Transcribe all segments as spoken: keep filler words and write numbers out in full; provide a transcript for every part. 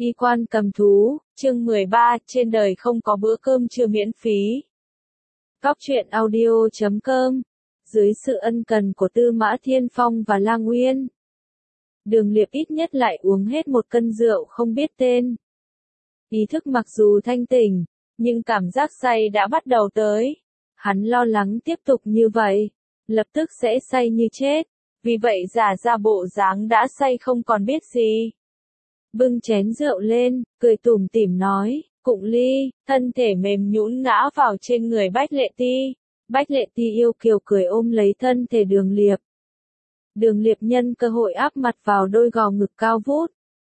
Y quan cầm thú, chương mười ba, trên đời không có bữa cơm trưa miễn phí. Góc truyện audio chấm com, dưới sự ân cần của Tư Mã Thiên Phong và La Nguyên, Đường Liệp ít nhất lại uống hết một cân rượu không biết tên. Ý thức mặc dù thanh tỉnh, nhưng cảm giác say đã bắt đầu tới. Hắn lo lắng tiếp tục như vậy, lập tức sẽ say như chết, vì vậy giả ra bộ dáng đã say không còn biết gì. Bưng chén rượu lên, cười tủm tỉm nói, Cụng Ly, thân thể mềm nhũn ngã vào trên người Bách Lệ Ti. Bách Lệ Ti yêu kiều cười ôm lấy thân thể Đường Liệp. Đường Liệp nhân cơ hội áp mặt vào đôi gò ngực cao vút.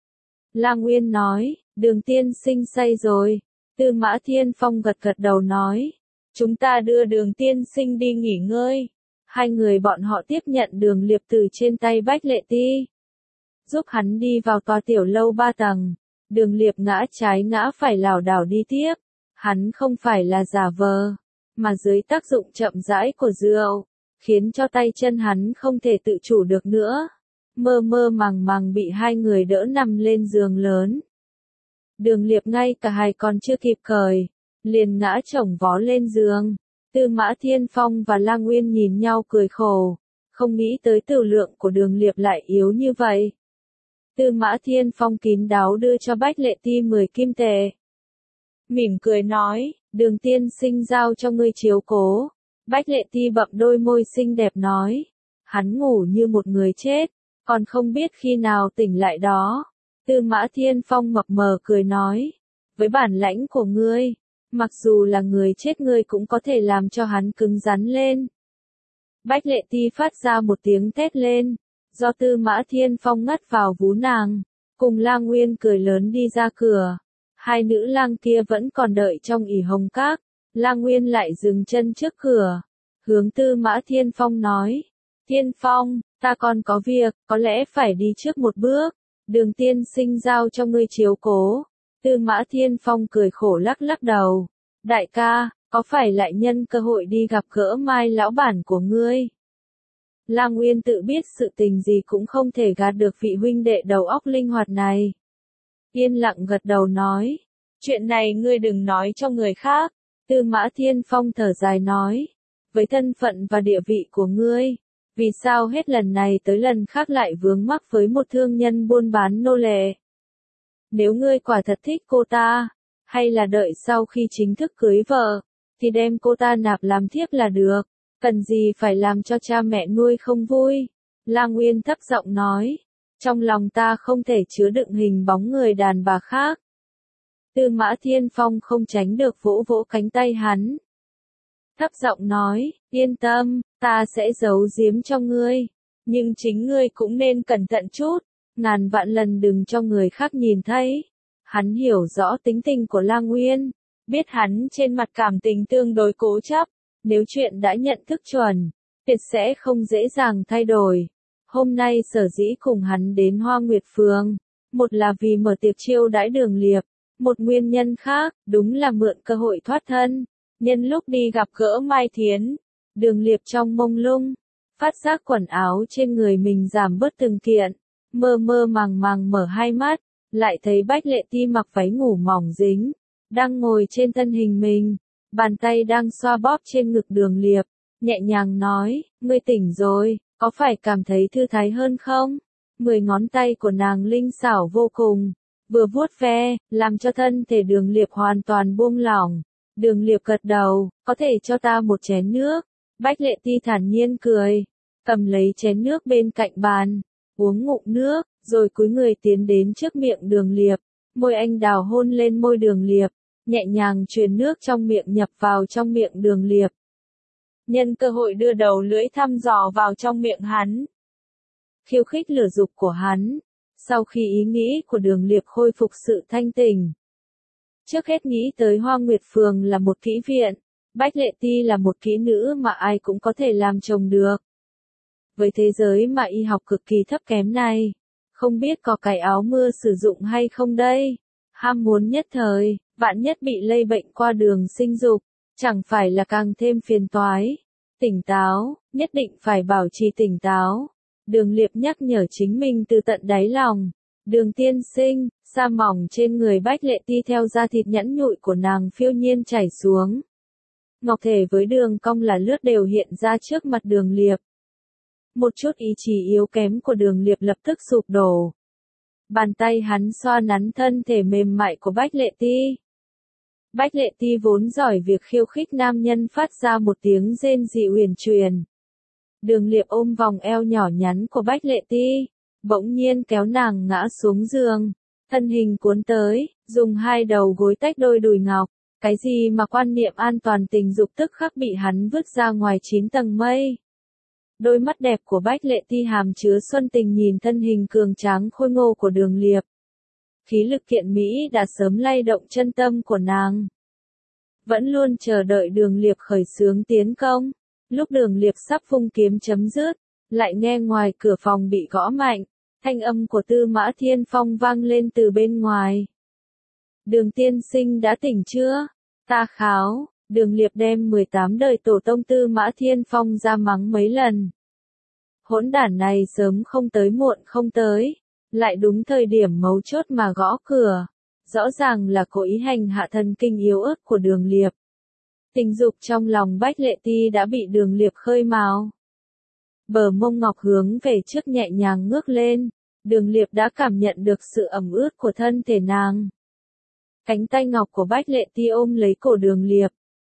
La Nguyên nói, Đường tiên sinh say rồi. Tư Mã Thiên Phong gật gật đầu nói, chúng ta đưa Đường tiên sinh đi nghỉ ngơi. Hai người bọn họ tiếp nhận Đường Liệp từ trên tay Bách Lệ Ti, giúp hắn đi vào tòa tiểu lâu ba tầng. Đường Liệp ngã trái ngã phải lảo đảo đi tiếp. Hắn không phải là giả vờ, mà dưới tác dụng chậm rãi của rượu, khiến cho tay chân hắn không thể tự chủ được nữa. Mơ mơ màng màng bị hai người đỡ nằm lên giường lớn. Đường Liệp ngay cả hài còn chưa kịp cởi, liền ngã chồng vó lên giường. Tư Mã Thiên Phong và La Nguyên nhìn nhau cười khổ, không nghĩ tới tử lượng của Đường Liệp lại yếu như vậy. Tư Mã Thiên Phong kín đáo đưa cho Bách Lệ Ti mười kim tệ. Mỉm cười nói, Đường tiên sinh giao cho ngươi chiếu cố. Bách Lệ Ti bậm đôi môi xinh đẹp nói, hắn ngủ như một người chết, còn không biết khi nào tỉnh lại đó. Tư Mã Thiên Phong mập mờ cười nói, với bản lãnh của ngươi, mặc dù là người chết ngươi cũng có thể làm cho hắn cứng rắn lên. Bách Lệ Ti phát ra một tiếng thét lên, do Tư Mã Thiên Phong ngắt vào vú nàng, cùng La Nguyên cười lớn đi ra cửa. Hai nữ lang kia vẫn còn đợi trong ỉ hồng các. La Nguyên lại dừng chân trước cửa, hướng Tư Mã Thiên Phong nói, Thiên Phong, ta còn có việc, có lẽ phải đi trước một bước. Đường tiên sinh giao cho ngươi chiếu cố. Tư Mã Thiên Phong cười khổ lắc lắc đầu, đại ca, có phải lại nhân cơ hội đi gặp gỡ Mai lão bản của ngươi? La Nguyên tự biết sự tình gì cũng không thể gạt được vị huynh đệ đầu óc linh hoạt này. Yên lặng gật đầu nói, chuyện này ngươi đừng nói cho người khác. Tư Mã Thiên Phong thở dài nói, với thân phận và địa vị của ngươi, vì sao hết lần này tới lần khác lại vướng mắc với một thương nhân buôn bán nô lệ? Nếu ngươi quả thật thích cô ta, hay là đợi sau khi chính thức cưới vợ, thì đem cô ta nạp làm thiếp là được, cần gì phải làm cho cha mẹ nuôi không vui? La Nguyên thấp giọng nói, trong lòng ta không thể chứa đựng hình bóng người đàn bà khác. Tư Mã Thiên Phong không tránh được vỗ vỗ cánh tay hắn, thấp giọng nói, yên tâm, ta sẽ giấu giếm cho ngươi, nhưng chính ngươi cũng nên cẩn thận chút, ngàn vạn lần đừng cho người khác nhìn thấy. Hắn hiểu rõ tính tình của La Nguyên, biết hắn trên mặt cảm tình tương đối cố chấp, nếu chuyện đã nhận thức chuẩn, tuyệt sẽ không dễ dàng thay đổi. Hôm nay sở dĩ cùng hắn đến Hoa Nguyệt Phường, một là vì mở tiệc chiêu đãi Đường Liệp, một nguyên nhân khác, đúng là mượn cơ hội thoát thân. Nhân lúc đi gặp gỡ Mai Thiến, Đường Liệp trong mông lung, phát giác quần áo trên người mình giảm bớt từng kiện, mơ mơ màng màng mở hai mắt, lại thấy Bách Lệ Ti mặc váy ngủ mỏng dính, đang ngồi trên thân hình mình, bàn tay đang xoa bóp trên ngực Đường Liệp, nhẹ nhàng nói, ngươi tỉnh rồi, có phải cảm thấy thư thái hơn không? Mười ngón tay của nàng linh xảo vô cùng, vừa vuốt ve, làm cho thân thể Đường Liệp hoàn toàn buông lỏng. Đường Liệp gật đầu, có thể cho ta một chén nước. Bách Lệ Ti thản nhiên cười, cầm lấy chén nước bên cạnh bàn, uống ngụm nước, rồi cúi người tiến đến trước miệng Đường Liệp, môi anh đào hôn lên môi Đường Liệp, nhẹ nhàng truyền nước trong miệng nhập vào trong miệng Đường Liệp. Nhân cơ hội đưa đầu lưỡi thăm dò vào trong miệng hắn, khiêu khích lửa dục của hắn. Sau khi ý nghĩ của Đường Liệp khôi phục sự thanh tỉnh, trước hết nghĩ tới Hoa Nguyệt Phường là một kỹ viện, Bách Lệ Ti là một kỹ nữ mà ai cũng có thể làm chồng được. Với thế giới mà y học cực kỳ thấp kém này, không biết có cái áo mưa sử dụng hay không đây? Ham muốn nhất thời, vạn nhất bị lây bệnh qua đường sinh dục, chẳng phải là càng thêm phiền toái. Tỉnh táo, nhất định phải bảo trì tỉnh táo. Đường Liệp nhắc nhở chính mình từ tận đáy lòng. Đường tiên sinh, Da mỏng trên người Bách Lệ Ti theo da thịt nhẵn nhụi của nàng phiêu nhiên chảy xuống. Ngọc thể với đường cong là lướt đều hiện ra trước mặt Đường Liệp. Một chút ý chí yếu kém của Đường Liệp lập tức sụp đổ. Bàn tay hắn xoa nắn thân thể mềm mại của Bách Lệ Ti. Bách Lệ Ti vốn giỏi việc khiêu khích nam nhân phát ra một tiếng rên rỉ uyển chuyển. Đường Liệp ôm vòng eo nhỏ nhắn của Bách Lệ Ti, bỗng nhiên kéo nàng ngã xuống giường, thân hình cuốn tới, dùng hai đầu gối tách đôi đùi ngọc. Cái gì mà quan niệm an toàn tình dục tức khắc bị hắn vứt ra ngoài chín tầng mây. Đôi mắt đẹp của Bách Lệ Ti hàm chứa xuân tình nhìn thân hình cường tráng khôi ngô của Đường Liệp. Khí lực kiện mỹ đã sớm lay động chân tâm của nàng. Vẫn luôn chờ đợi Đường Liệp khởi xướng tiến công. Lúc Đường Liệp sắp vung kiếm chấm dứt, lại nghe ngoài cửa phòng bị gõ mạnh, thanh âm của Tư Mã Thiên Phong vang lên từ bên ngoài. Đường tiên sinh đã tỉnh chưa? Ta kháo, Đường Liệp đem mười tám đời tổ tông Tư Mã Thiên Phong ra mắng mấy lần. Hỗn đản này sớm không tới muộn không tới, lại đúng thời điểm mấu chốt mà gõ cửa. Rõ ràng là cố ý hành hạ thần kinh yếu ớt của Đường Liệp. Tình dục trong lòng Bách Lệ Ti đã bị Đường Liệp khơi mào. Bờ mông ngọc hướng về trước nhẹ nhàng ngước lên, Đường Liệp đã cảm nhận được sự ẩm ướt của thân thể nàng. Cánh tay ngọc của Bách Lệ Ti ôm lấy cổ Đường Liệp.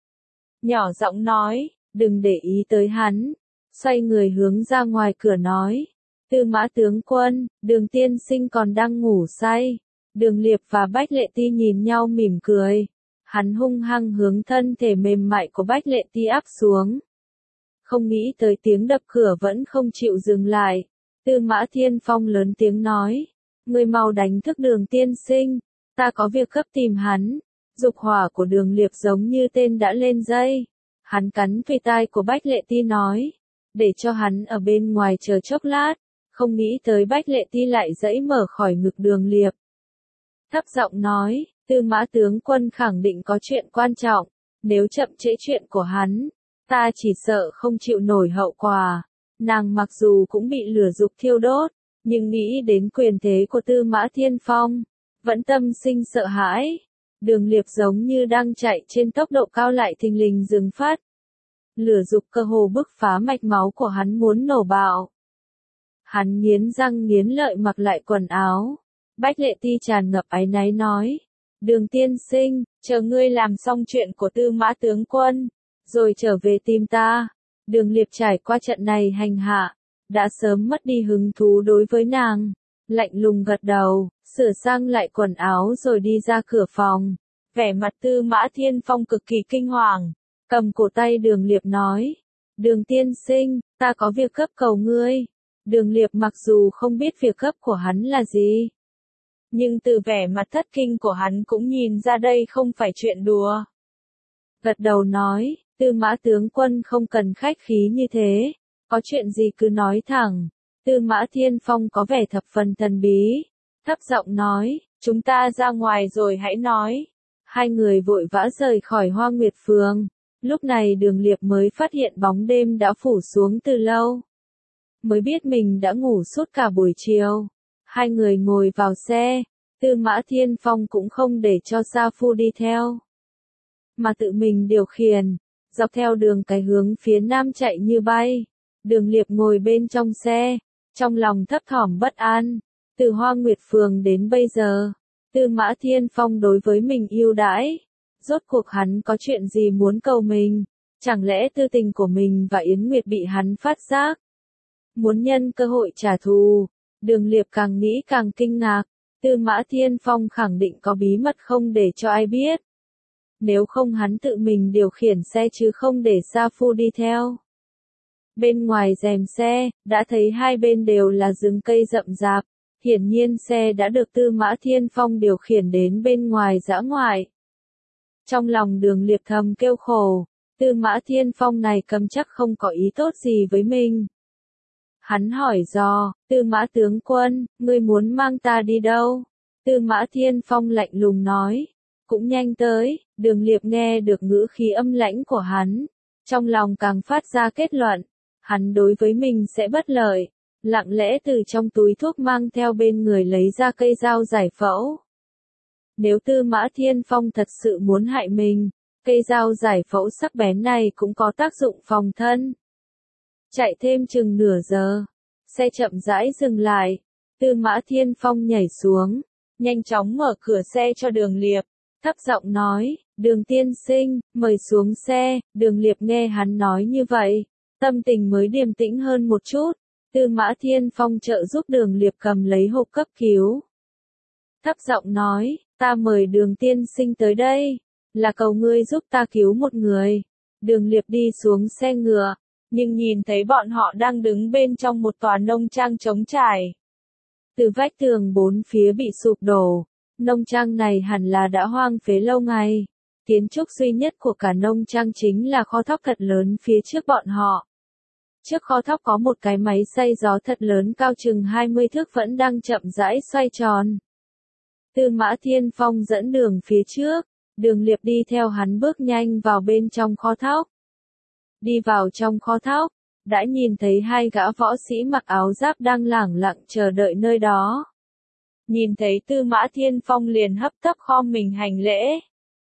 Nhỏ giọng nói, đừng để ý tới hắn, xoay người hướng ra ngoài cửa nói. Tư Mã tướng quân, Đường tiên sinh còn đang ngủ say. Đường Liệp và Bách Lệ Ti nhìn nhau mỉm cười. Hắn hung hăng hướng thân thể mềm mại của Bách Lệ Ti áp xuống. Không nghĩ tới tiếng đập cửa vẫn không chịu dừng lại. Tư Mã Thiên Phong lớn tiếng nói. Người mau đánh thức Đường tiên sinh, ta có việc gấp tìm hắn. Dục hỏa của Đường Liệp giống như tên đã lên dây. Hắn cắn về tai của Bách Lệ Ti nói. Để cho hắn ở bên ngoài chờ chốc lát. Không nghĩ tới Bách Lệ Ti lại giãy mở khỏi ngực Đường Liệp. Thấp giọng nói, Tư Mã tướng quân khẳng định có chuyện quan trọng. Nếu chậm trễ chuyện của hắn, ta chỉ sợ không chịu nổi hậu quả. Nàng mặc dù cũng bị lửa dục thiêu đốt, nhưng nghĩ đến quyền thế của Tư Mã Thiên Phong, vẫn tâm sinh sợ hãi. Đường Liệp giống như đang chạy trên tốc độ cao lại thình lình dừng phát. Lửa dục cơ hồ bức phá mạch máu của hắn muốn nổ bạo. Hắn nghiến răng nghiến lợi mặc lại quần áo. Bách Lệ Ti tràn ngập áy náy nói. Đường tiên sinh, chờ ngươi làm xong chuyện của Tư Mã tướng quân, rồi trở về tìm ta. Đường Liệp trải qua trận này hành hạ, đã sớm mất đi hứng thú đối với nàng. Lạnh lùng gật đầu, sửa sang lại quần áo rồi đi ra cửa phòng. Vẻ mặt Tư Mã Thiên Phong cực kỳ kinh hoàng, cầm cổ tay Đường Liệp nói. Đường tiên sinh, ta có việc gấp cầu ngươi. Đường Liệp mặc dù không biết việc gấp của hắn là gì, nhưng từ vẻ mặt thất kinh của hắn cũng nhìn ra đây không phải chuyện đùa. Gật đầu nói, Tư Mã tướng quân không cần khách khí như thế, có chuyện gì cứ nói thẳng. Tư Mã Thiên Phong có vẻ thập phần thần bí, thấp giọng nói, chúng ta ra ngoài rồi hãy nói. Hai người vội vã rời khỏi Hoa Nguyệt Phường, lúc này Đường Liệp mới phát hiện bóng đêm đã phủ xuống từ lâu. Mới biết mình đã ngủ suốt cả buổi chiều. Hai người ngồi vào xe, Tư Mã Thiên Phong cũng không để cho Sa Phu đi theo, mà tự mình điều khiển, dọc theo đường cái hướng phía nam chạy như bay. Đường Liệp ngồi bên trong xe, trong lòng thấp thỏm bất an. Từ Hoa Nguyệt Phường đến bây giờ, Tư Mã Thiên Phong đối với mình yêu đãi. Rốt cuộc hắn có chuyện gì muốn cầu mình? Chẳng lẽ tư tình của mình và Yến Nguyệt bị hắn phát giác? Muốn nhân cơ hội trả thù? Đường Liệp càng nghĩ càng kinh ngạc. Tư Mã Thiên Phong khẳng định có bí mật không để cho ai biết. Nếu không hắn tự mình điều khiển xe chứ không để Sa Phu đi theo. Bên ngoài rèm xe, đã thấy hai bên đều là rừng cây rậm rạp. Hiển nhiên xe đã được Tư Mã Thiên Phong điều khiển đến bên ngoài dã ngoại. Trong lòng Đường Liệp thầm kêu khổ, Tư Mã Thiên Phong này cầm chắc không có ý tốt gì với mình. Hắn hỏi dò, Tư Mã tướng quân, ngươi muốn mang ta đi đâu? Tư Mã Thiên Phong lạnh lùng nói, cũng nhanh tới. Đường Liệp nghe được ngữ khí âm lãnh của hắn, trong lòng càng phát ra kết luận, hắn đối với mình sẽ bất lợi. Lặng lẽ từ trong túi thuốc mang theo bên người lấy ra cây dao giải phẫu, Nếu Tư Mã Thiên Phong thật sự muốn hại mình, cây dao giải phẫu sắc bén này cũng có tác dụng phòng thân. Chạy thêm chừng nửa giờ, xe chậm rãi dừng lại, Tư Mã Thiên Phong nhảy xuống, nhanh chóng mở cửa xe cho Đường Liệp, thấp giọng nói, Đường tiên sinh, mời xuống xe. Đường Liệp nghe hắn nói như vậy, tâm tình mới điềm tĩnh hơn một chút. Tư Mã Thiên Phong trợ giúp Đường Liệp cầm lấy hộp cấp cứu. Thấp giọng nói, ta mời Đường tiên sinh tới đây, là cầu ngươi giúp ta cứu một người. Đường Liệp đi xuống xe ngựa, nhưng nhìn thấy bọn họ đang đứng bên trong một tòa nông trang trống trải. Từ vách tường bốn phía bị sụp đổ, nông trang này hẳn là đã hoang phế lâu ngày. Kiến trúc duy nhất của cả nông trang chính là kho thóc thật lớn phía trước bọn họ. Trước kho thóc có một cái máy xay gió thật lớn cao chừng hai mươi thước vẫn đang chậm rãi xoay tròn. Tư Mã Thiên Phong dẫn đường phía trước, Đường Liệp đi theo hắn bước nhanh vào bên trong kho thóc. Đi vào trong kho thóc, đã nhìn thấy hai gã võ sĩ mặc áo giáp đang lẳng lặng chờ đợi nơi đó. Nhìn thấy Tư Mã Thiên Phong liền hấp tấp khom mình hành lễ.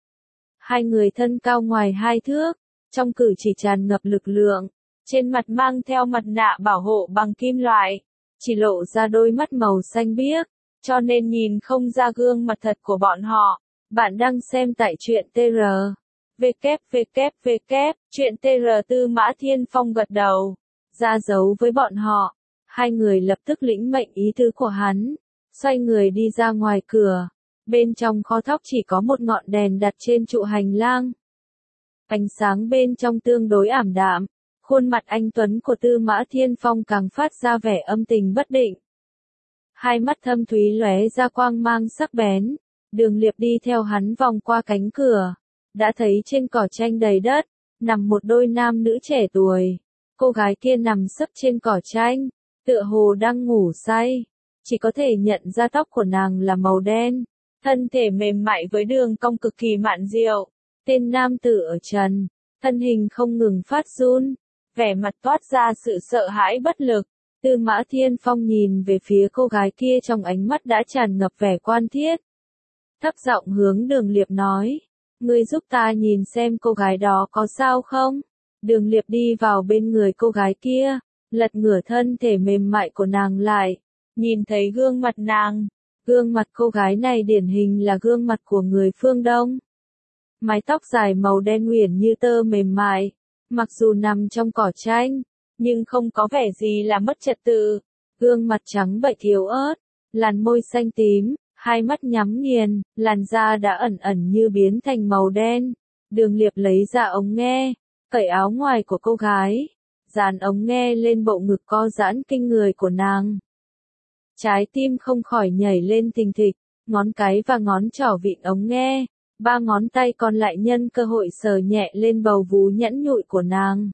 Hai người thân cao ngoài hai thước, trong cử chỉ tràn ngập lực lượng, trên mặt mang theo mặt nạ bảo hộ bằng kim loại, chỉ lộ ra đôi mắt màu xanh biếc, cho nên nhìn không ra gương mặt thật của bọn họ. Bạn đang xem tại truyện tê rờ. vê kép vê kép vê kép, truyện tê rờ. Tư Mã Thiên Phong gật đầu, ra dấu với bọn họ. Hai người lập tức lĩnh mệnh ý tứ của hắn, xoay người đi ra ngoài cửa. Bên trong kho thóc chỉ có một ngọn đèn đặt trên trụ hành lang. Ánh sáng bên trong tương đối ảm đạm, khuôn mặt anh tuấn của Tư Mã Thiên Phong càng phát ra vẻ âm tình bất định. Hai mắt thâm thúy lóe ra quang mang sắc bén. Đường Liệp đi theo hắn vòng qua cánh cửa, đã thấy trên cỏ tranh đầy đất, nằm một đôi nam nữ trẻ tuổi. Cô gái kia nằm sấp trên cỏ tranh, tựa hồ đang ngủ say, chỉ có thể nhận ra tóc của nàng là màu đen, thân thể mềm mại với đường cong cực kỳ mạn diệu. Tên nam tử ở trần, thân hình không ngừng phát run, vẻ mặt toát ra sự sợ hãi bất lực. Tư Mã Thiên Phong nhìn về phía cô gái kia trong ánh mắt đã tràn ngập vẻ quan thiết. Thấp giọng hướng Đường Liệp nói, ngươi giúp ta nhìn xem cô gái đó có sao không? Đường Liệp đi vào bên người cô gái kia, lật ngửa thân thể mềm mại của nàng lại, nhìn thấy gương mặt nàng. Gương mặt cô gái này điển hình là gương mặt của người phương Đông. Mái tóc dài màu đen uyển như tơ mềm mại, mặc dù nằm trong cỏ tranh, nhưng không có vẻ gì là mất trật tự. Gương mặt trắng bệch yếu ớt, làn môi xanh tím, hai mắt nhắm nghiền, làn da đã ẩn ẩn như biến thành màu đen. Đường Liệp lấy ra ống nghe, cởi áo ngoài của cô gái, dàn ống nghe lên bộ ngực co giãn kinh người của nàng. Trái tim không khỏi nhảy lên thình thịch, ngón cái và ngón trỏ vịn ống nghe, ba ngón tay còn lại nhân cơ hội sờ nhẹ lên bầu vú nhẵn nhụi của nàng.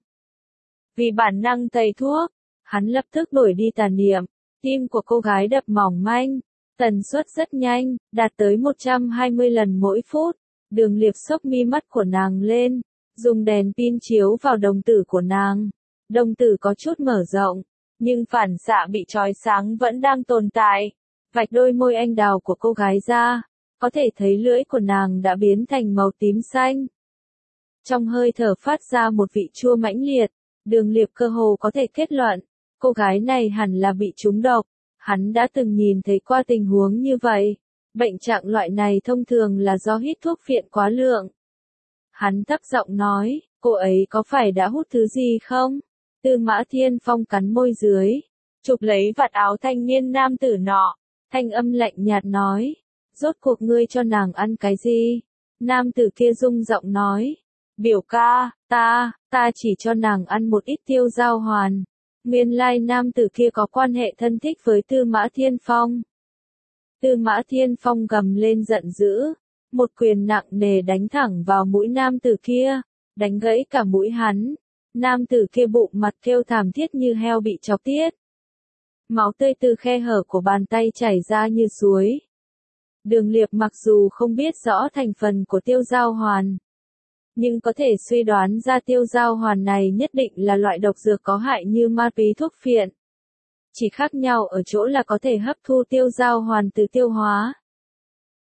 Vì bản năng thầy thuốc, hắn lập tức đổi đi tà niệm, tim của cô gái đập mỏng manh, tần suất rất nhanh, đạt tới một trăm hai mươi lần mỗi phút. Đường Liệp xốc mi mắt của nàng lên, dùng đèn pin chiếu vào đồng tử của nàng. Đồng tử có chút mở rộng, nhưng phản xạ bị trói sáng vẫn đang tồn tại. Vạch đôi môi anh đào của cô gái ra, có thể thấy lưỡi của nàng đã biến thành màu tím xanh. Trong hơi thở phát ra một vị chua mãnh liệt, Đường Liệp cơ hồ có thể kết luận, cô gái này hẳn là bị trúng độc. Hắn đã từng nhìn thấy qua tình huống như vậy. Bệnh trạng loại này thông thường là do hít thuốc phiện quá lượng. Hắn thấp giọng nói, cô ấy có phải đã hút thứ gì không? Tư Mã Thiên Phong cắn môi dưới, chụp lấy vạt áo thanh niên nam tử nọ, thanh âm lạnh nhạt nói, rốt cuộc ngươi cho nàng ăn cái gì? Nam tử kia rung giọng nói, biểu ca, ta, ta chỉ cho nàng ăn một ít tiêu giao hoàn. Nguyên lai nam tử kia có quan hệ thân thích với Tư Mã Thiên Phong. Tư Mã Thiên Phong gầm lên giận dữ, một quyền nặng nề đánh thẳng vào mũi nam tử kia, đánh gãy cả mũi hắn. Nam tử kia bụng mặt kêu thảm thiết như heo bị chọc tiết. Máu tươi từ khe hở của bàn tay chảy ra như suối. Đường Liệp mặc dù không biết rõ thành phần của tiêu giao hoàn, nhưng có thể suy đoán ra tiêu giao hoàn này nhất định là loại độc dược có hại như ma túy thuốc phiện. Chỉ khác nhau ở chỗ là có thể hấp thu tiêu giao hoàn từ tiêu hóa.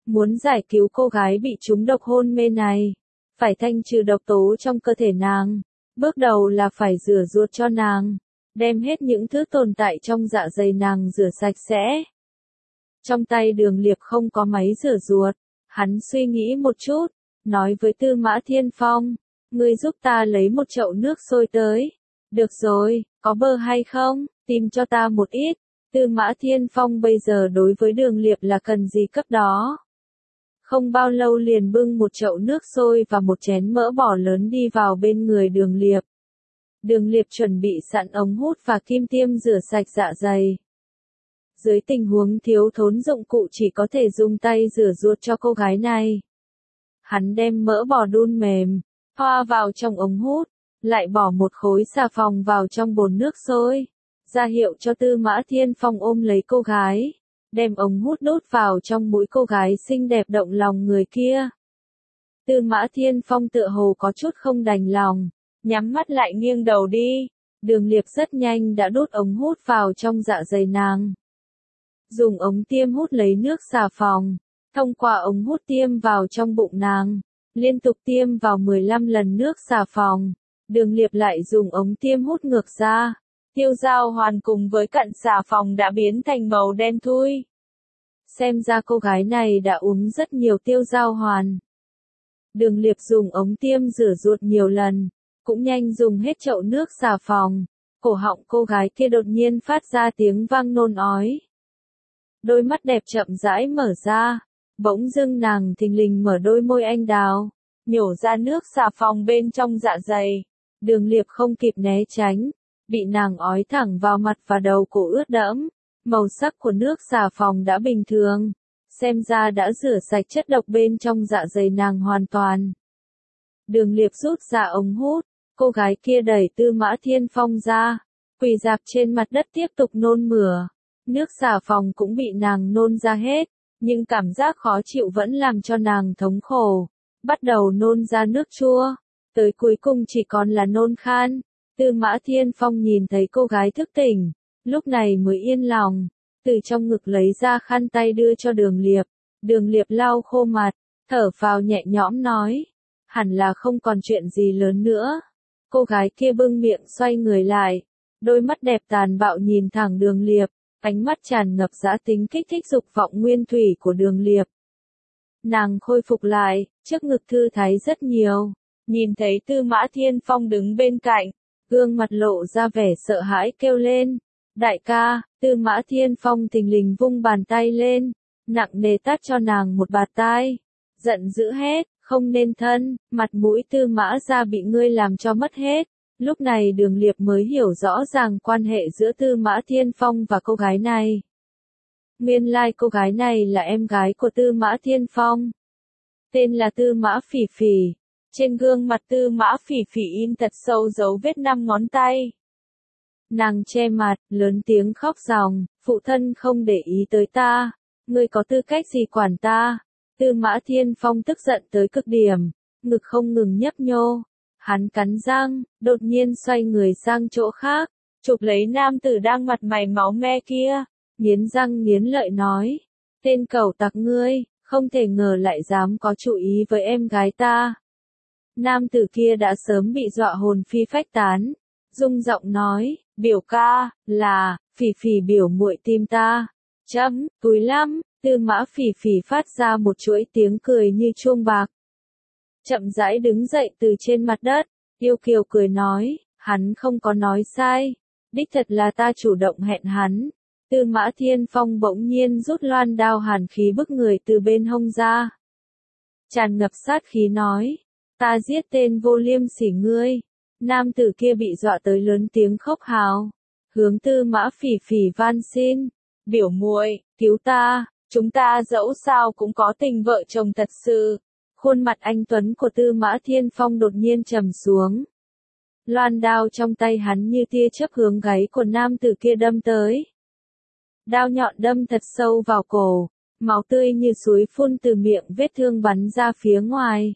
Muốn giải cứu cô gái bị trúng độc hôn mê này, phải thanh trừ độc tố trong cơ thể nàng. Bước đầu là phải rửa ruột cho nàng, đem hết những thứ tồn tại trong dạ dày nàng rửa sạch sẽ. Trong tay Đường Liệp không có máy rửa ruột, hắn suy nghĩ một chút, nói với Tư Mã Thiên Phong, ngươi giúp ta lấy một chậu nước sôi tới. Được rồi, có bơ hay không, tìm cho ta một ít. Tư Mã Thiên Phong bây giờ đối với Đường Liệp là cần gì cấp đó. Không bao lâu liền bưng một chậu nước sôi và một chén mỡ bò lớn đi vào bên người Đường Liệp. Đường Liệp chuẩn bị sẵn ống hút và kim tiêm rửa sạch dạ dày. Dưới tình huống thiếu thốn dụng cụ chỉ có thể dùng tay rửa ruột cho cô gái này. Hắn đem mỡ bò đun mềm, thoa vào trong ống hút, lại bỏ một khối xà phòng vào trong bồn nước sôi, ra hiệu cho Tư Mã Thiên Phong ôm lấy cô gái, đem ống hút đút vào trong mũi cô gái xinh đẹp động lòng người kia. Tư Mã Thiên Phong tựa hồ có chút không đành lòng, nhắm mắt lại nghiêng đầu đi. Đường Liệp rất nhanh đã đút ống hút vào trong dạ dày nàng. Dùng ống tiêm hút lấy nước xà phòng, thông qua ống hút tiêm vào trong bụng nàng, liên tục tiêm vào mười lăm lần nước xà phòng. Đường Liệp lại dùng ống tiêm hút ngược ra. Tiêu giao hoàn cùng với cặn xà phòng đã biến thành màu đen thui. Xem ra cô gái này đã uống rất nhiều tiêu giao hoàn. Đường Liệp dùng ống tiêm rửa ruột nhiều lần, cũng nhanh dùng hết chậu nước xà phòng. Cổ họng cô gái kia đột nhiên phát ra tiếng vang nôn ói. Đôi mắt đẹp chậm rãi mở ra, bỗng dưng nàng thình lình mở đôi môi anh đào, nhổ ra nước xà phòng bên trong dạ dày. Đường Liệp không kịp né tránh, bị nàng ói thẳng vào mặt và đầu cổ ướt đẫm. Màu sắc của nước xà phòng đã bình thường, xem ra đã rửa sạch chất độc bên trong dạ dày nàng hoàn toàn. Đường Liệp rút ra ống hút, cô gái kia đẩy Tư Mã Thiên Phong ra, quỳ rạp trên mặt đất tiếp tục nôn mửa. Nước xà phòng cũng bị nàng nôn ra hết, nhưng cảm giác khó chịu vẫn làm cho nàng thống khổ, bắt đầu nôn ra nước chua, tới cuối cùng chỉ còn là nôn khan. Tư Mã Thiên Phong nhìn thấy cô gái thức tỉnh, lúc này mới yên lòng, từ trong ngực lấy ra khăn tay đưa cho Đường Liệp. Đường Liệp lau khô mặt, thở phào nhẹ nhõm nói, hẳn là không còn chuyện gì lớn nữa. Cô gái kia bưng miệng xoay người lại, đôi mắt đẹp tàn bạo nhìn thẳng Đường Liệp, ánh mắt tràn ngập dã tính kích thích dục vọng nguyên thủy của Đường Liệp. Nàng khôi phục lại, trước ngực thư thái rất nhiều, nhìn thấy Tư Mã Thiên Phong đứng bên cạnh, gương mặt lộ ra vẻ sợ hãi kêu lên, đại ca. Tư Mã Thiên Phong thình lình vung bàn tay lên, nặng nề tát cho nàng một bạt tai, giận dữ hết, không nên thân, mặt mũi Tư Mã gia bị ngươi làm cho mất hết. Lúc này Đường Liệp mới hiểu rõ ràng quan hệ giữa Tư Mã Thiên Phong và cô gái này. Nguyên lai cô gái này là em gái của Tư Mã Thiên Phong. Tên là Tư Mã Phỉ Phỉ. Trên gương mặt Tư Mã Phỉ Phỉ in thật sâu dấu vết năm ngón tay. Nàng che mặt, lớn tiếng khóc ròng, phụ thân không để ý tới ta, ngươi có tư cách gì quản ta. Tư Mã Thiên Phong tức giận tới cực điểm, ngực không ngừng nhấp nhô. Hắn cắn răng, đột nhiên xoay người sang chỗ khác, chụp lấy nam tử đang mặt mày máu me kia, nghiến răng nghiến lợi nói, tên cẩu tặc ngươi, không thể ngờ lại dám có chủ ý với em gái ta. Nam tử kia đã sớm bị dọa hồn phi phách tán, rung giọng nói, biểu ca, là, Phỉ Phỉ biểu muội tìm ta. Chấm, túi lắm. Tư Mã Phỉ Phỉ phát ra một chuỗi tiếng cười như chuông bạc. Chậm rãi đứng dậy từ trên mặt đất, yêu kiều cười nói, hắn không có nói sai, đích thật là ta chủ động hẹn hắn. Tư Mã Thiên Phong bỗng nhiên rút loan đao hàn khí bức người từ bên hông ra. Tràn ngập sát khí nói, ta giết tên vô liêm sỉ ngươi. Nam tử kia bị dọa tới lớn tiếng khóc hào, hướng Tư Mã Phỉ Phỉ van xin, biểu muội, cứu ta, chúng ta dẫu sao cũng có tình vợ chồng thật sự. Khuôn mặt anh tuấn của Tư Mã Thiên Phong đột nhiên trầm xuống. Loan đao trong tay hắn như tia chớp hướng gáy của nam tử kia đâm tới. Đao nhọn đâm thật sâu vào cổ, máu tươi như suối phun từ miệng vết thương bắn ra phía ngoài.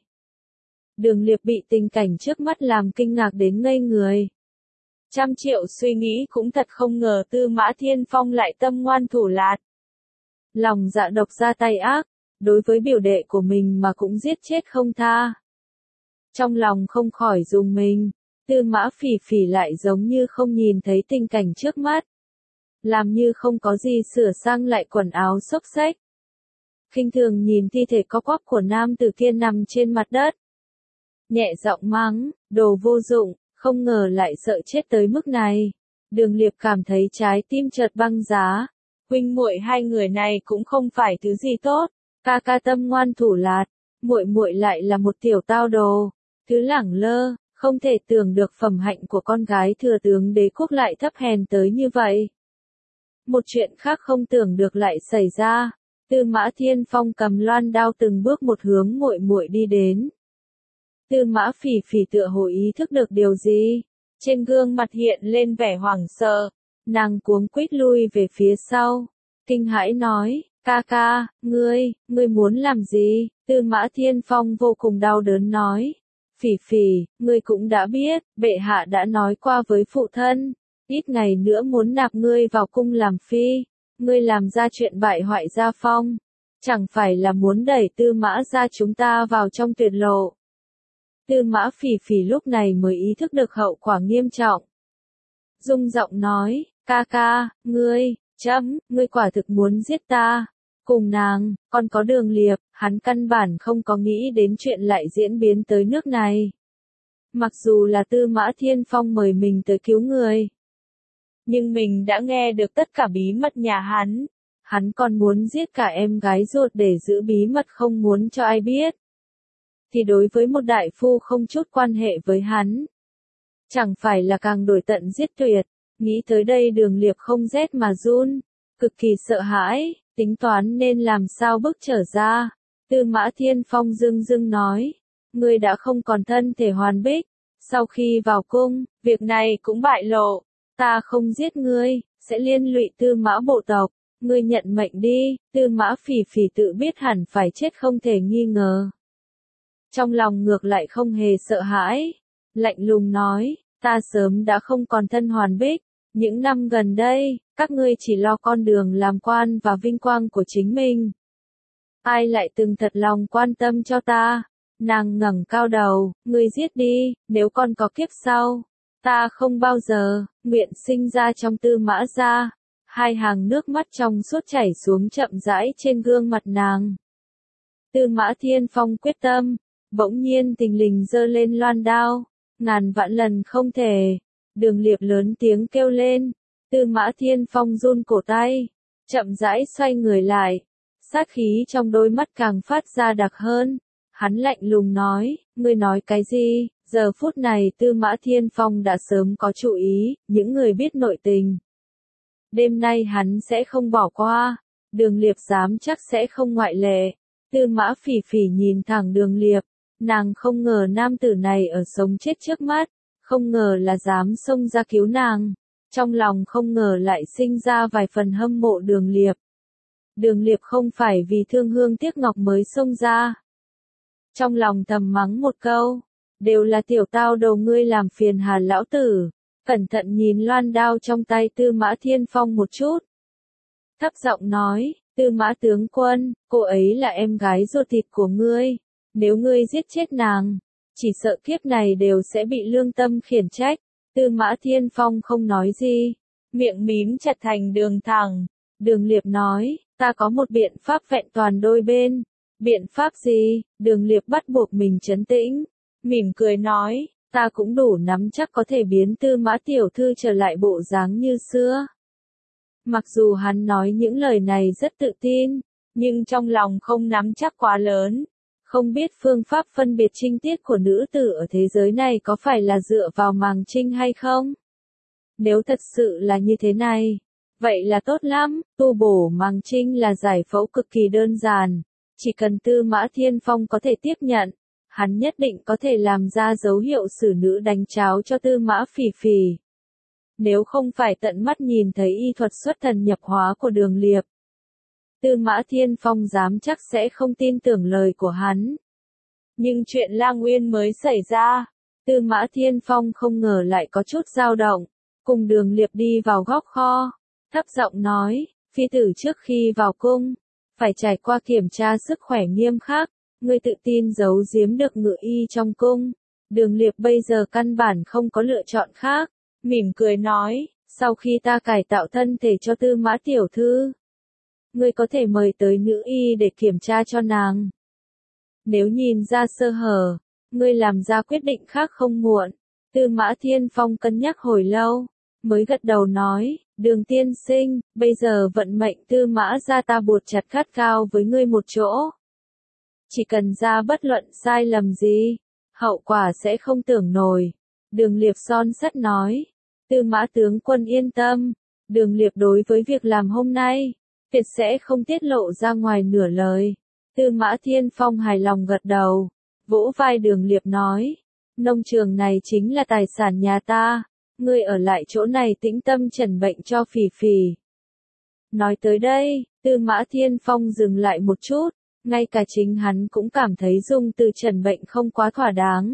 Đường Liệp bị tình cảnh trước mắt làm kinh ngạc đến ngây người. Trăm triệu suy nghĩ cũng thật không ngờ Tư Mã Thiên Phong lại tâm ngoan thủ lạt. Lòng dạ độc ra tay ác, đối với biểu đệ của mình mà cũng giết chết không tha. Trong lòng không khỏi rùng mình, Tư Mã Phỉ Phỉ lại giống như không nhìn thấy tình cảnh trước mắt. Làm như không có gì sửa sang lại quần áo xốc xếch. Khinh thường nhìn thi thể co quắp của nam tử kia nằm trên mặt đất. Nhẹ giọng mắng, đồ vô dụng, không ngờ lại sợ chết tới mức này. Đường Liệp cảm thấy trái tim chợt băng giá. Huynh muội hai người này cũng không phải thứ gì tốt. Ca ca tâm ngoan thủ lạt, muội muội lại là một tiểu tao đồ, thứ lẳng lơ, không thể tưởng được phẩm hạnh của con gái thừa tướng đế quốc lại thấp hèn tới như vậy. Một chuyện khác không tưởng được lại xảy ra. Tư Mã Thiên Phong cầm loan đao từng bước một hướng muội muội đi đến. Tư Mã Phỉ Phỉ tựa hồ ý thức được điều gì, trên gương mặt hiện lên vẻ hoảng sợ, nàng cuống quýt lui về phía sau, kinh hãi nói, ca ca, ngươi, ngươi muốn làm gì? Tư Mã Thiên Phong vô cùng đau đớn nói, Phỉ Phỉ, ngươi cũng đã biết, bệ hạ đã nói qua với phụ thân, ít ngày nữa muốn nạp ngươi vào cung làm phi, ngươi làm ra chuyện bại hoại gia phong, chẳng phải là muốn đẩy Tư Mã gia chúng ta vào trong tuyệt lộ. Tư Mã Phỉ Phỉ lúc này mới ý thức được hậu quả nghiêm trọng. Rung giọng nói, ca ca, ngươi, chấm, ngươi quả thực muốn giết ta. Cùng nàng, còn có Đường Liệp, hắn căn bản không có nghĩ đến chuyện lại diễn biến tới nước này. Mặc dù là Tư Mã Thiên Phong mời mình tới cứu người, nhưng mình đã nghe được tất cả bí mật nhà hắn. Hắn còn muốn giết cả em gái ruột để giữ bí mật không muốn cho ai biết. Thì đối với một đại phu không chút quan hệ với hắn, chẳng phải là càng đổi tận giết tuyệt. Nghĩ tới đây Đường Liệp không rét mà run, cực kỳ sợ hãi, tính toán nên làm sao bước trở ra. Tư Mã Thiên Phong dưng dưng nói, ngươi đã không còn thân thể hoàn bích, sau khi vào cung, việc này cũng bại lộ, ta không giết ngươi, sẽ liên lụy Tư Mã bộ tộc, ngươi nhận mệnh đi. Tư Mã Phỉ Phỉ tự biết hẳn phải chết không thể nghi ngờ. Trong lòng ngược lại không hề sợ hãi, lạnh lùng nói, ta sớm đã không còn thân hoàn bích, những năm gần đây, các ngươi chỉ lo con đường làm quan và vinh quang của chính mình. Ai lại từng thật lòng quan tâm cho ta? Nàng ngẩng cao đầu, ngươi giết đi, nếu còn có kiếp sau, ta không bao giờ nguyện sinh ra trong Tư Mã gia. Hai hàng nước mắt trong suốt chảy xuống chậm rãi trên gương mặt nàng. Tư Mã Thiên Phong quyết tâm, bỗng nhiên tình lình giơ lên loan đao, ngàn vạn lần không thể. Đường Liệp lớn tiếng kêu lên, Tư Mã Thiên Phong run cổ tay, chậm rãi xoay người lại, sát khí trong đôi mắt càng phát ra đặc hơn. Hắn lạnh lùng nói, ngươi nói cái gì? Giờ phút này Tư Mã Thiên Phong đã sớm có chủ ý, những người biết nội tình. Đêm nay hắn sẽ không bỏ qua, Đường Liệp dám chắc sẽ không ngoại lệ. Tư Mã Phỉ Phỉ nhìn thẳng Đường Liệp, nàng không ngờ nam tử này ở sống chết trước mắt, không ngờ là dám xông ra cứu nàng, trong lòng không ngờ lại sinh ra vài phần hâm mộ Đường Liệp. Đường Liệp không phải vì thương hương tiếc ngọc mới xông ra. Trong lòng thầm mắng một câu, đều là tiểu tao đầu ngươi làm phiền Hà lão tử. Cẩn thận nhìn loan đao trong tay Tư Mã Thiên Phong một chút. Thấp giọng nói, Tư Mã tướng quân, cô ấy là em gái ruột thịt của ngươi. Nếu ngươi giết chết nàng, chỉ sợ kiếp này đều sẽ bị lương tâm khiển trách. Tư Mã Thiên Phong không nói gì, miệng mím chặt thành đường thẳng. Đường Liệp nói, ta có một biện pháp vẹn toàn đôi bên. Biện pháp gì? Đường Liệp bắt buộc mình trấn tĩnh, mỉm cười nói, ta cũng đủ nắm chắc có thể biến Tư Mã tiểu thư trở lại bộ dáng như xưa. Mặc dù hắn nói những lời này rất tự tin, nhưng trong lòng không nắm chắc quá lớn. Không biết phương pháp phân biệt trinh tiết của nữ tử ở thế giới này có phải là dựa vào màng trinh hay không? Nếu thật sự là như thế này, vậy là tốt lắm, tu bổ màng trinh là giải phẫu cực kỳ đơn giản. Chỉ cần Tư Mã Thiên Phong có thể tiếp nhận, hắn nhất định có thể làm ra dấu hiệu xử nữ đánh cháo cho Tư Mã Phỉ Phỉ. Nếu không phải tận mắt nhìn thấy y thuật xuất thần nhập hóa của Đường Liệp, Tư Mã Thiên Phong dám chắc sẽ không tin tưởng lời của hắn. Nhưng chuyện Lang Uyên mới xảy ra, Tư Mã Thiên Phong không ngờ lại có chút dao động, cùng Đường Liệp đi vào góc kho, thấp giọng nói, phi tử trước khi vào cung, phải trải qua kiểm tra sức khỏe nghiêm khắc, ngươi tự tin giấu giếm được ngự y trong cung. Đường Liệp bây giờ căn bản không có lựa chọn khác, mỉm cười nói, sau khi ta cải tạo thân thể cho Tư Mã tiểu thư, ngươi có thể mời tới nữ y để kiểm tra cho nàng. Nếu nhìn ra sơ hở, ngươi làm ra quyết định khác không muộn. Tư Mã Thiên Phong cân nhắc hồi lâu, mới gật đầu nói, Đường tiên sinh, bây giờ vận mệnh Tư Mã gia ta buộc chặt gắt gao với ngươi một chỗ. Chỉ cần ra bất luận sai lầm gì, hậu quả sẽ không tưởng nổi. Đường Liệp son sắt nói, Tư Mã tướng quân yên tâm, Đường Liệp đối với việc làm hôm nay, tuyệt sẽ không tiết lộ ra ngoài nửa lời. Tư Mã Thiên Phong hài lòng gật đầu, vỗ vai Đường Liệp nói, nông trường này chính là tài sản nhà ta, ngươi ở lại chỗ này tĩnh tâm trần bệnh cho Phỉ Phỉ. Nói tới đây, Tư Mã Thiên Phong dừng lại một chút, ngay cả chính hắn cũng cảm thấy dùng từ trần bệnh không quá thỏa đáng.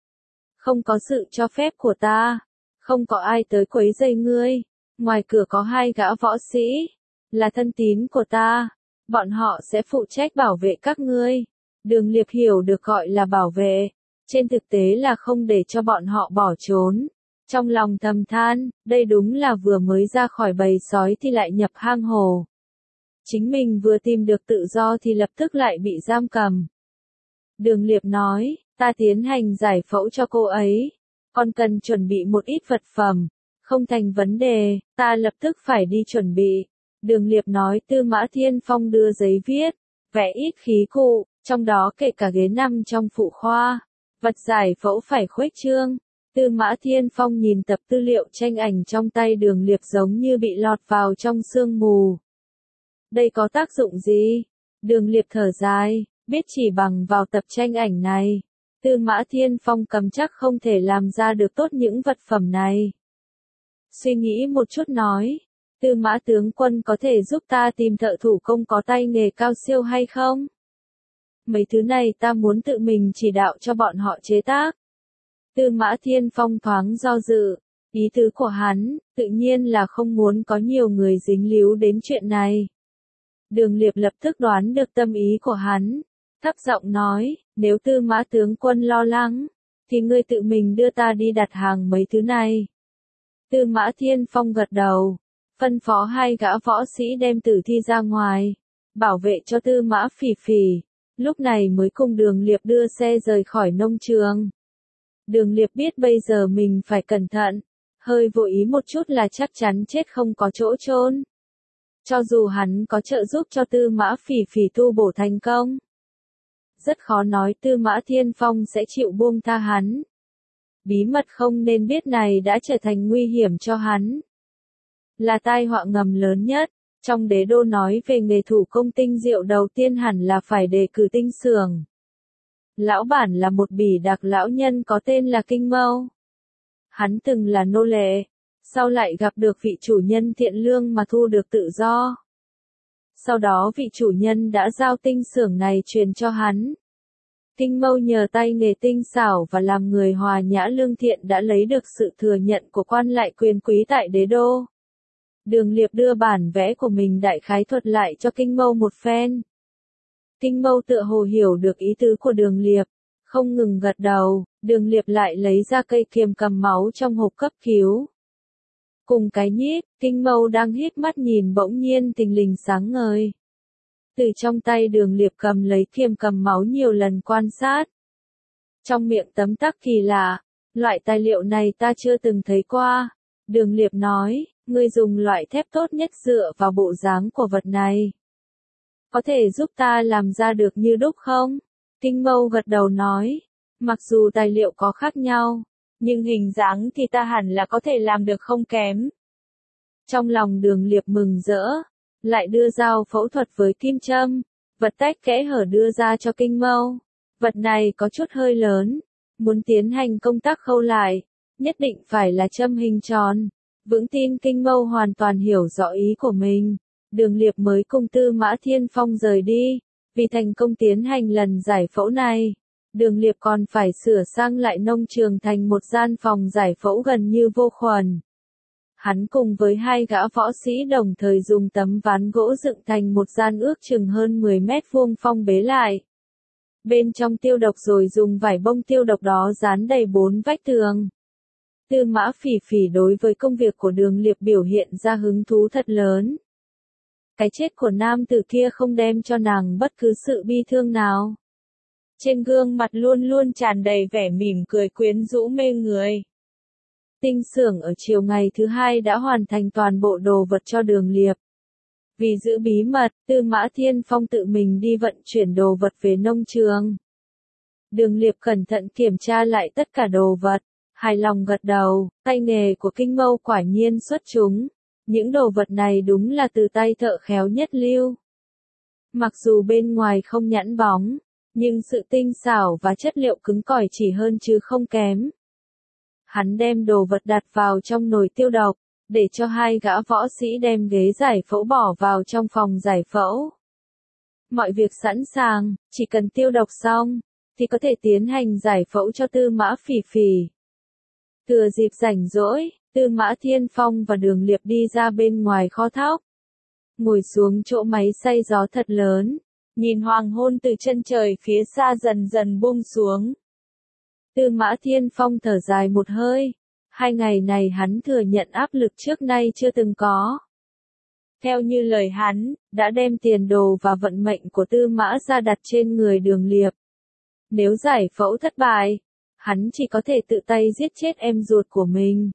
Không có sự cho phép của ta, không có ai tới quấy rầy ngươi, ngoài cửa có hai gã võ sĩ, là thân tín của ta, bọn họ sẽ phụ trách bảo vệ các ngươi. Đường Liệp hiểu được gọi là bảo vệ, trên thực tế là không để cho bọn họ bỏ trốn. Trong lòng thầm than, đây đúng là vừa mới ra khỏi bầy sói thì lại nhập hang hồ. Chính mình vừa tìm được tự do thì lập tức lại bị giam cầm. Đường Liệp nói, ta tiến hành giải phẫu cho cô ấy, còn cần chuẩn bị một ít vật phẩm, không thành vấn đề, ta lập tức phải đi chuẩn bị. Đường Liệp nói Tư Mã Thiên Phong đưa giấy viết, vẽ ít khí cụ, trong đó kể cả ghế nằm trong phụ khoa, vật giải phẫu phải khuếch trương. Tư Mã Thiên Phong nhìn tập tư liệu tranh ảnh trong tay Đường Liệp giống như bị lọt vào trong sương mù. Đây có tác dụng gì? Đường Liệp thở dài, biết chỉ bằng vào tập tranh ảnh này, Tư Mã Thiên Phong cầm chắc không thể làm ra được tốt những vật phẩm này. Suy nghĩ một chút nói, Tư Mã tướng quân có thể giúp ta tìm thợ thủ công có tay nghề cao siêu hay không? Mấy thứ này ta muốn tự mình chỉ đạo cho bọn họ chế tác. Tư Mã Thiên Phong thoáng do dự, ý tứ của hắn, tự nhiên là không muốn có nhiều người dính líu đến chuyện này. Đường Liệp lập tức đoán được tâm ý của hắn, thấp giọng nói, nếu Tư Mã tướng quân lo lắng, thì ngươi tự mình đưa ta đi đặt hàng mấy thứ này. Tư Mã Thiên Phong gật đầu, phân phó hai gã võ sĩ đem tử thi ra ngoài, bảo vệ cho Tư Mã Phỉ Phỉ, lúc này mới cùng Đường Liệp đưa xe rời khỏi nông trường. Đường Liệp biết bây giờ mình phải cẩn thận, hơi vô ý một chút là chắc chắn chết không có chỗ chôn. Cho dù hắn có trợ giúp cho Tư Mã Phỉ Phỉ tu bổ thành công, rất khó nói Tư Mã Thiên Phong sẽ chịu buông tha hắn. Bí mật không nên biết này đã trở thành nguy hiểm cho hắn. Là tai họa ngầm lớn nhất, trong đế đô nói về nghề thủ công tinh diệu đầu tiên hẳn là phải đề cử Tinh Xưởng. Lão bản là một bỉ đặc lão nhân có tên là Kinh Mâu. Hắn từng là nô lệ, sau lại gặp được vị chủ nhân thiện lương mà thu được tự do. Sau đó vị chủ nhân đã giao Tinh Xưởng này truyền cho hắn. Kinh Mâu nhờ tay nghề tinh xảo và làm người hòa nhã lương thiện đã lấy được sự thừa nhận của quan lại quyền quý tại đế đô. Đường Liệp đưa bản vẽ của mình đại khái thuật lại cho Kinh Mâu một phen. Kinh Mâu tựa hồ hiểu được ý tứ của Đường Liệp, không ngừng gật đầu. Đường Liệp lại lấy ra cây kiềm cầm máu trong hộp cấp cứu. Cùng cái nhíp, Kinh Mâu đang híp mắt nhìn bỗng nhiên thình lình sáng ngời. Từ trong tay Đường Liệp cầm lấy kiềm cầm máu nhiều lần quan sát. Trong miệng tấm tắc kỳ lạ, loại tài liệu này ta chưa từng thấy qua. Đường Liệp nói, ngươi dùng loại thép tốt nhất dựa vào bộ dáng của vật này. Có thể giúp ta làm ra được như đúc không? Kinh Mâu gật đầu nói, mặc dù tài liệu có khác nhau, nhưng hình dáng thì ta hẳn là có thể làm được không kém. Trong lòng Đường Liệp mừng rỡ, lại đưa dao phẫu thuật với kim châm, vật tách kẽ hở đưa ra cho Kinh Mâu. Vật này có chút hơi lớn, muốn tiến hành công tác khâu lại, nhất định phải là châm hình tròn. Vững tin Kinh Mâu hoàn toàn hiểu rõ ý của mình. Đường Liệp mới cùng Tư Mã Thiên Phong rời đi, vì thành công tiến hành lần giải phẫu này. Đường Liệp còn phải sửa sang lại nông trường thành một gian phòng giải phẫu gần như vô khuẩn. Hắn cùng với hai gã võ sĩ đồng thời dùng tấm ván gỗ dựng thành một gian ước chừng hơn mười mét vuông phong bế lại. Bên trong tiêu độc rồi dùng vải bông tiêu độc đó dán đầy bốn vách tường. Tư Mã Phỉ Phỉ đối với công việc của Đường Liệp biểu hiện ra hứng thú thật lớn. Cái chết của nam tử kia không đem cho nàng bất cứ sự bi thương nào. Trên gương mặt luôn luôn tràn đầy vẻ mỉm cười quyến rũ mê người. Tinh xưởng ở chiều ngày thứ hai đã hoàn thành toàn bộ đồ vật cho Đường Liệp. Vì giữ bí mật, Tư Mã Thiên Phong tự mình đi vận chuyển đồ vật về nông trường. Đường Liệp cẩn thận kiểm tra lại tất cả đồ vật, hài lòng gật đầu, tay nghề của Kinh Mâu quả nhiên xuất chúng. Những đồ vật này đúng là từ tay thợ khéo nhất lưu. Mặc dù bên ngoài không nhẵn bóng, nhưng sự tinh xảo và chất liệu cứng cỏi chỉ hơn chứ không kém. Hắn đem đồ vật đặt vào trong nồi tiêu độc, để cho hai gã võ sĩ đem ghế giải phẫu bỏ vào trong phòng giải phẫu. Mọi việc sẵn sàng, chỉ cần tiêu độc xong, thì có thể tiến hành giải phẫu cho Tư Mã Phỉ Phỉ. Thừa dịp rảnh rỗi, Tư Mã Thiên Phong và Đường Liệp đi ra bên ngoài kho thóc. Ngồi xuống chỗ máy xay gió thật lớn, nhìn hoàng hôn từ chân trời phía xa dần dần buông xuống. Tư Mã Thiên Phong thở dài một hơi. Hai ngày này hắn thừa nhận áp lực trước nay chưa từng có. Theo như lời hắn, đã đem tiền đồ và vận mệnh của Tư Mã ra đặt trên người Đường Liệp. Nếu giải phẫu thất bại, hắn chỉ có thể tự tay giết chết em ruột của mình.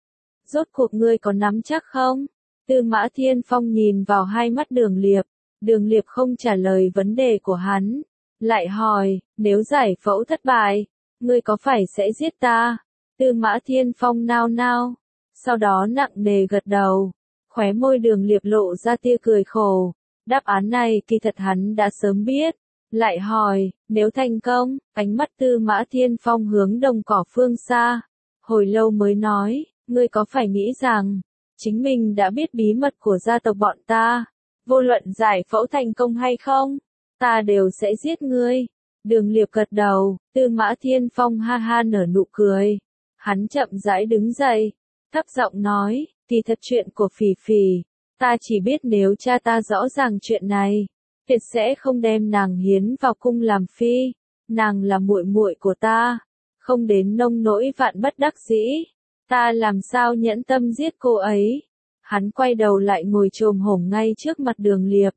Rốt cuộc ngươi có nắm chắc không? Tư Mã Thiên Phong nhìn vào hai mắt Đường Liệp. Đường Liệp không trả lời vấn đề của hắn. Lại hỏi, nếu giải phẫu thất bại, ngươi có phải sẽ giết ta? Tư Mã Thiên Phong nao nao, sau đó nặng nề gật đầu, khóe môi Đường Liệp lộ ra tia cười khổ. Đáp án này kỳ thật hắn đã sớm biết. Lại hỏi, nếu thành công, ánh mắt Tư Mã Thiên Phong hướng đồng cỏ phương xa. Hồi lâu mới nói, ngươi có phải nghĩ rằng, chính mình đã biết bí mật của gia tộc bọn ta, vô luận giải phẫu thành công hay không, ta đều sẽ giết ngươi. Đường Liệp gật đầu, Tư Mã Thiên Phong ha ha nở nụ cười. Hắn chậm rãi đứng dậy, thấp giọng nói, kỳ thật chuyện của Phỉ Phỉ, ta chỉ biết nếu cha ta rõ ràng chuyện này, tuyệt sẽ không đem nàng hiến vào cung làm phi, nàng là muội muội của ta, không đến nông nỗi vạn bất đắc dĩ, ta làm sao nhẫn tâm giết cô ấy. Hắn quay đầu lại ngồi chồm hổm ngay trước mặt Đường Liệp.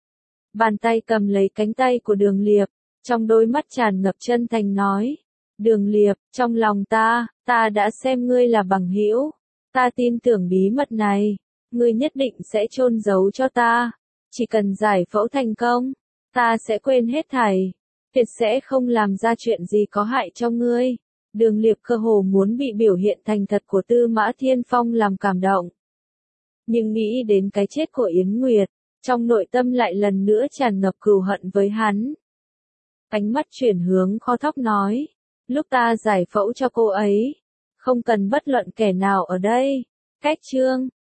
Bàn tay cầm lấy cánh tay của Đường Liệp, trong đôi mắt tràn ngập chân thành nói, Đường Liệp, trong lòng ta, ta đã xem ngươi là bằng hữu, ta tin tưởng bí mật này, ngươi nhất định sẽ chôn giấu cho ta, chỉ cần giải phẫu thành công, ta sẽ quên hết thảy, tuyệt sẽ không làm ra chuyện gì có hại cho ngươi. Đường Liệp cơ hồ muốn bị biểu hiện thành thật của Tư Mã Thiên Phong làm cảm động. Nhưng nghĩ đến cái chết của Yến Nguyệt, trong nội tâm lại lần nữa tràn ngập cừu hận với hắn. Ánh mắt chuyển hướng kho thóc nói, lúc ta giải phẫu cho cô ấy, không cần bất luận kẻ nào ở đây. Cách chương